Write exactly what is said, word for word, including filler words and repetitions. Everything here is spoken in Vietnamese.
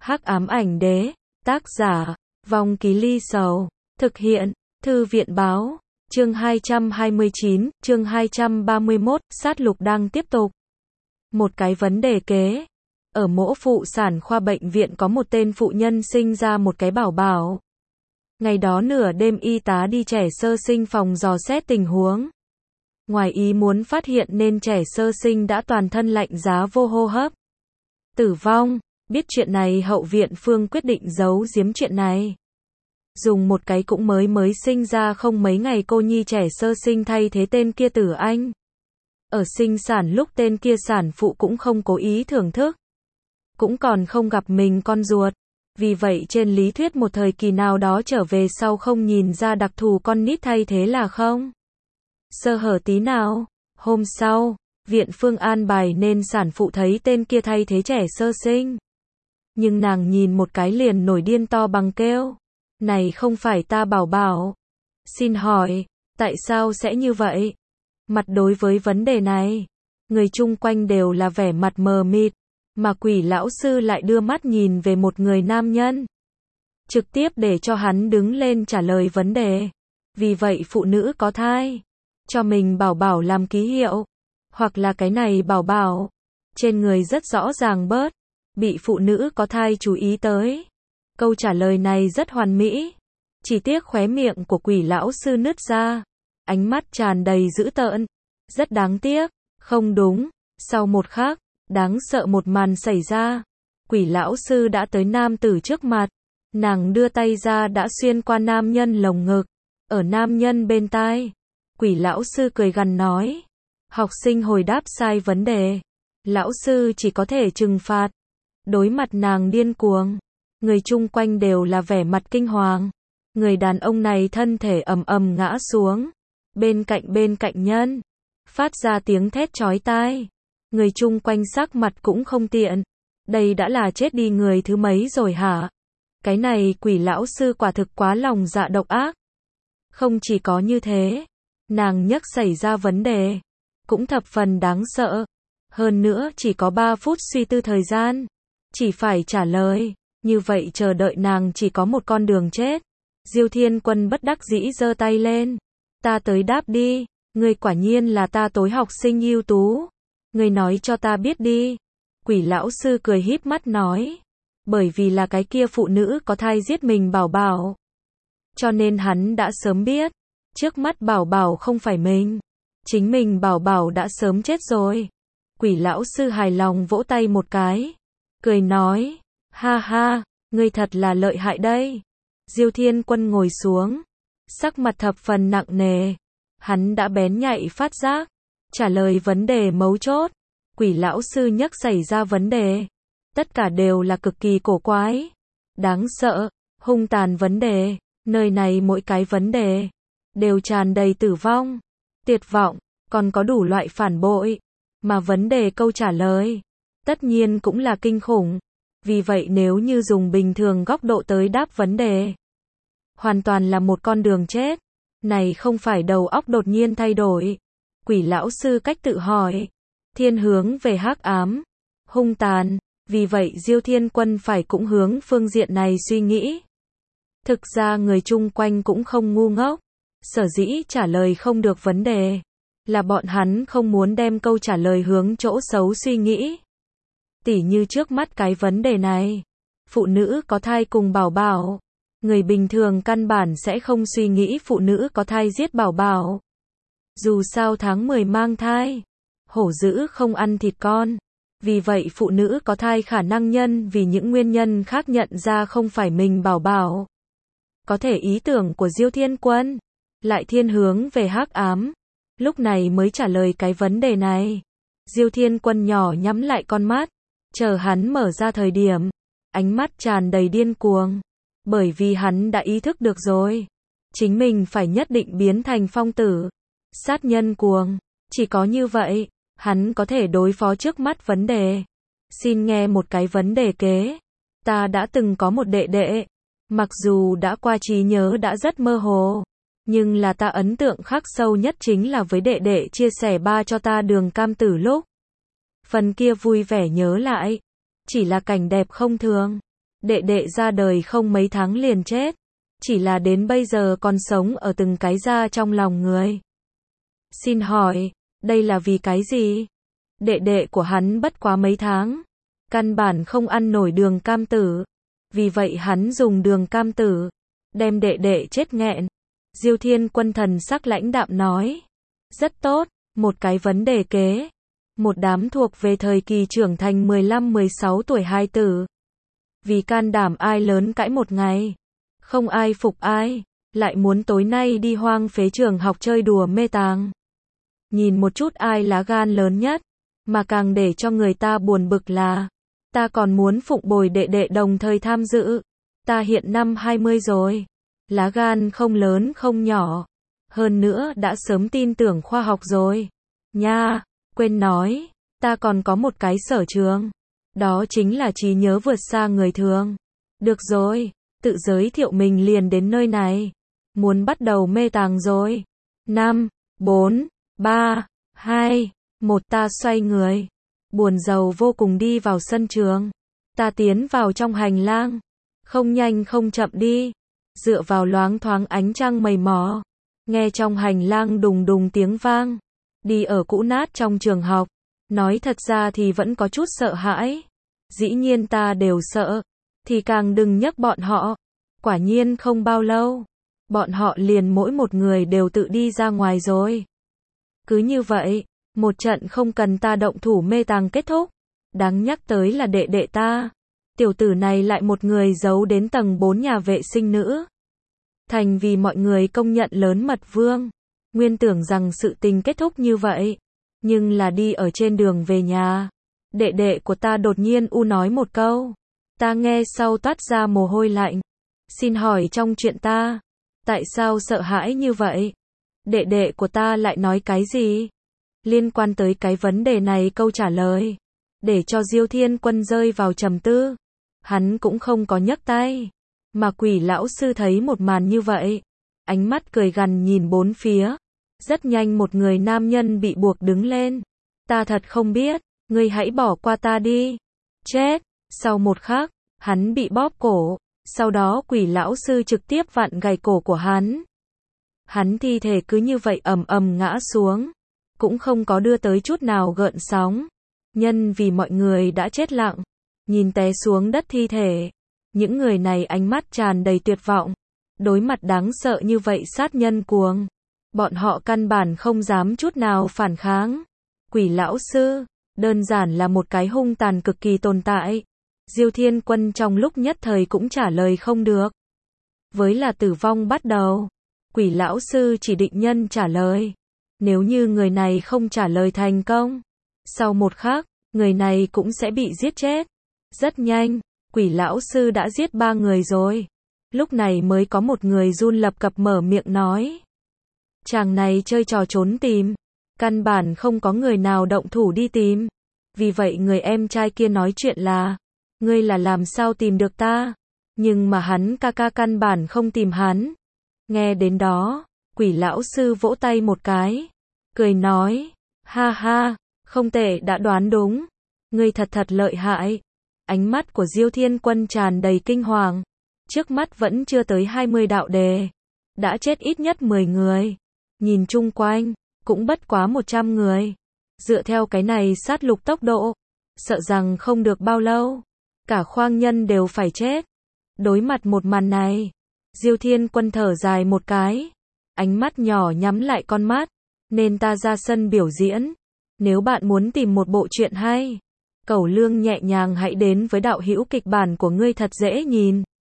Hắc ám ảnh đế, tác giả, Vong Ký Ly Sầu, thực hiện, Thư viện báo, chương hai trăm hai mươi chín, chương hai trăm ba mươi mốt, sát lục đang tiếp tục. Một cái vấn đề kế. Ở mỗ phụ sản khoa bệnh viện có một tên phụ nhân sinh ra một cái bảo bảo. Ngày đó nửa đêm y tá đi trẻ sơ sinh phòng dò xét tình huống. Ngoài ý muốn phát hiện nên trẻ sơ sinh đã toàn thân lạnh giá vô hô hấp. Tử vong. Biết chuyện này hậu viện phương quyết định giấu giếm chuyện này. Dùng một cái cũng mới mới sinh ra không mấy ngày cô nhi trẻ sơ sinh thay thế tên kia Tử Anh. Ở sinh sản lúc tên kia sản phụ cũng không cố ý thưởng thức. Cũng còn không gặp mình con ruột. Vì vậy trên lý thuyết một thời kỳ nào đó trở về sau không nhìn ra đặc thù con nít thay thế là không sơ hở tí nào. Hôm sau, viện phương an bài nên sản phụ thấy tên kia thay thế trẻ sơ sinh. Nhưng nàng nhìn một cái liền nổi điên to bằng kêu. Này không phải ta bảo bảo. Xin hỏi, tại sao sẽ như vậy? Mặt đối với vấn đề này, người chung quanh đều là vẻ mặt mờ mịt, mà Quỷ lão sư lại đưa mắt nhìn về một người nam nhân. Trực tiếp để cho hắn đứng lên trả lời vấn đề. Vì vậy phụ nữ có thai, cho mình bảo bảo làm ký hiệu, hoặc là cái này bảo bảo, trên người rất rõ ràng bớt, bị phụ nữ có thai chú ý tới. Câu trả lời này rất hoàn mỹ. Chỉ tiếc khóe miệng của Quỷ lão sư nứt ra, ánh mắt tràn đầy dữ tợn. Rất đáng tiếc, không đúng. Sau một khắc, đáng sợ một màn xảy ra. Quỷ lão sư đã tới nam tử trước mặt. Nàng đưa tay ra đã xuyên qua nam nhân lồng ngực. Ở nam nhân bên tai, Quỷ lão sư cười gằn nói. Học sinh hồi đáp sai vấn đề. Lão sư chỉ có thể trừng phạt. Đối mặt nàng điên cuồng, người chung quanh đều là vẻ mặt kinh hoàng. Người đàn ông này thân thể ầm ầm ngã xuống. Bên cạnh bên cạnh nhân, phát ra tiếng thét chói tai. Người chung quanh sắc mặt cũng không tiện. Đây đã là chết đi người thứ mấy rồi hả? Cái này Quỷ lão sư quả thực quá lòng dạ độc ác. Không chỉ có như thế, nàng nhắc xảy ra vấn đề cũng thập phần đáng sợ. Hơn nữa chỉ có ba phút suy tư thời gian, chỉ phải trả lời. Như vậy chờ đợi nàng chỉ có một con đường chết. Diêu Thiên Quân bất đắc dĩ giơ tay lên. Ta tới đáp đi. Ngươi quả nhiên là ta tối học sinh ưu tú. Ngươi nói cho ta biết đi. Quỷ lão sư cười híp mắt nói. Bởi vì là cái kia phụ nữ có thai giết mình bảo bảo, cho nên hắn đã sớm biết. Trước mắt bảo bảo không phải mình. Chính mình bảo bảo đã sớm chết rồi. Quỷ lão sư hài lòng vỗ tay một cái, cười nói. Ha ha, ngươi thật là lợi hại đây. Diêu Thiên Quân ngồi xuống, sắc mặt thập phần nặng nề. Hắn đã bén nhạy phát giác, trả lời vấn đề mấu chốt. Quỷ lão sư nhắc xảy ra vấn đề, tất cả đều là cực kỳ cổ quái, đáng sợ, hung tàn vấn đề. Nơi này mỗi cái vấn đề đều tràn đầy tử vong, tuyệt vọng, còn có đủ loại phản bội. Mà vấn đề câu trả lời, tất nhiên cũng là kinh khủng. Vì vậy nếu như dùng bình thường góc độ tới đáp vấn đề, hoàn toàn là một con đường chết. Này không phải đầu óc đột nhiên thay đổi. Quỷ lão sư cách tự hỏi, thiên hướng về hắc ám, hung tàn. Vì vậy Diêu Thiên Quân phải cũng hướng phương diện này suy nghĩ. Thực ra người chung quanh cũng không ngu ngốc. Sở dĩ trả lời không được vấn đề, là bọn hắn không muốn đem câu trả lời hướng chỗ xấu suy nghĩ. Tỉ như trước mắt cái vấn đề này, phụ nữ có thai cùng bảo bảo. Người bình thường căn bản sẽ không suy nghĩ phụ nữ có thai giết bảo bảo. Dù sao tháng mười mang thai, hổ dữ không ăn thịt con. Vì vậy phụ nữ có thai khả năng nhân vì những nguyên nhân khác nhận ra không phải mình bảo bảo. Có thể ý tưởng của Diêu Thiên Quân lại thiên hướng về hắc ám. Lúc này mới trả lời cái vấn đề này. Diêu Thiên Quân nhỏ nhắm lại con mắt, chờ hắn mở ra thời điểm, ánh mắt tràn đầy điên cuồng. Bởi vì hắn đã ý thức được rồi, chính mình phải nhất định biến thành phong tử, sát nhân cuồng. Chỉ có như vậy, hắn có thể đối phó trước mắt vấn đề. Xin nghe một cái vấn đề kế. Ta đã từng có một đệ đệ, mặc dù đã qua trí nhớ đã rất mơ hồ, nhưng là ta ấn tượng khắc sâu nhất chính là với đệ đệ chia sẻ ba cho ta đường cam tử lúc. Phần kia vui vẻ nhớ lại, chỉ là cảnh đẹp không thường. Đệ đệ ra đời không mấy tháng liền chết, chỉ là đến bây giờ còn sống ở từng cái da trong lòng người. Xin hỏi, đây là vì cái gì? Đệ đệ của hắn bất quá mấy tháng, căn bản không ăn nổi đường cam tử, vì vậy hắn dùng đường cam tử, đem đệ đệ chết nghẹn. Diêu Thiên Quân thần sắc lãnh đạm nói, rất tốt, một cái vấn đề kế. Một đám thuộc về thời kỳ trưởng thành mười lăm mười sáu tuổi hài tử. Vì can đảm ai lớn cãi một ngày, không ai phục ai, lại muốn tối nay đi hoang phế trường học chơi đùa mê tàng. Nhìn một chút ai lá gan lớn nhất, mà càng để cho người ta buồn bực là, ta còn muốn phụng bồi đệ đệ đồng thời tham dự. Ta hiện năm hai mươi rồi, lá gan không lớn không nhỏ, hơn nữa đã sớm tin tưởng khoa học rồi. Nha, quên nói, ta còn có một cái sở trường, đó chính là trí nhớ vượt xa người thường. Được rồi, tự giới thiệu mình liền đến nơi này, muốn bắt đầu mê tàng rồi. Năm, bốn, ba, hai, một. Ta xoay người, buồn rầu vô cùng đi vào sân trường. Ta tiến vào trong hành lang, không nhanh không chậm đi, dựa vào loáng thoáng ánh trăng mây mò, nghe trong hành lang đùng đùng tiếng vang. Đi ở cũ nát trong trường học, nói thật ra thì vẫn có chút sợ hãi. Dĩ nhiên ta đều sợ, thì càng đừng nhắc bọn họ. Quả nhiên không bao lâu, bọn họ liền mỗi một người đều tự đi ra ngoài rồi. Cứ như vậy, một trận không cần ta động thủ mê tàng kết thúc. Đáng nhắc tới là đệ đệ ta, tiểu tử này lại một người giấu đến tầng bốn nhà vệ sinh nữ. Thành vì mọi người công nhận lớn mật vương. Nguyên tưởng rằng sự tình kết thúc như vậy, nhưng là đi ở trên đường về nhà, đệ đệ của ta đột nhiên u nói một câu. Ta nghe sau toát ra mồ hôi lạnh. Xin hỏi trong chuyện ta, tại sao sợ hãi như vậy? Đệ đệ của ta lại nói cái gì? Liên quan tới cái vấn đề này câu trả lời, để cho Diêu Thiên Quân rơi vào trầm tư. Hắn cũng không có nhấc tay, mà Quỷ lão sư thấy một màn như vậy, ánh mắt cười gằn nhìn bốn phía. Rất nhanh một người nam nhân bị buộc đứng lên. Ta thật không biết, ngươi hãy bỏ qua ta đi. Chết. Sau một khắc, hắn bị bóp cổ, sau đó Quỷ lão sư trực tiếp vặn gãy cổ của hắn. Hắn thi thể cứ như vậy ầm ầm ngã xuống, cũng không có đưa tới chút nào gợn sóng. Nhân vì mọi người đã chết lặng, nhìn té xuống đất thi thể, những người này ánh mắt tràn đầy tuyệt vọng. Đối mặt đáng sợ như vậy sát nhân cuồng, bọn họ căn bản không dám chút nào phản kháng. Quỷ lão sư, đơn giản là một cái hung tàn cực kỳ tồn tại. Diêu Thiên Quân trong lúc nhất thời cũng trả lời không được. Với là tử vong bắt đầu, Quỷ lão sư chỉ định nhân trả lời. Nếu như người này không trả lời thành công, sau một khắc, người này cũng sẽ bị giết chết. Rất nhanh, Quỷ lão sư đã giết ba người rồi. Lúc này mới có một người run lập cập mở miệng nói. Chàng này chơi trò trốn tìm, căn bản không có người nào động thủ đi tìm. Vì vậy người em trai kia nói chuyện là, ngươi là làm sao tìm được ta? Nhưng mà hắn ca ca căn bản không tìm hắn. Nghe đến đó, Quỷ lão sư vỗ tay một cái, cười nói, ha ha, không tệ, đã đoán đúng. Ngươi thật thật lợi hại. Ánh mắt của Diêu Thiên Quân tràn đầy kinh hoàng. Trước mắt vẫn chưa tới hai mươi đạo đề, đã chết ít nhất mười người. Nhìn chung quanh, cũng bất quá một trăm người. Dựa theo cái này sát lục tốc độ, sợ rằng không được bao lâu, cả khoang nhân đều phải chết. Đối mặt một màn này, Diêu Thiên Quân thở dài một cái, ánh mắt nhỏ nhắm lại con mắt, nên ta ra sân biểu diễn. Nếu bạn muốn tìm một bộ truyện hay, cẩu lương nhẹ nhàng hãy đến với đạo hữu kịch bản của ngươi thật dễ nhìn.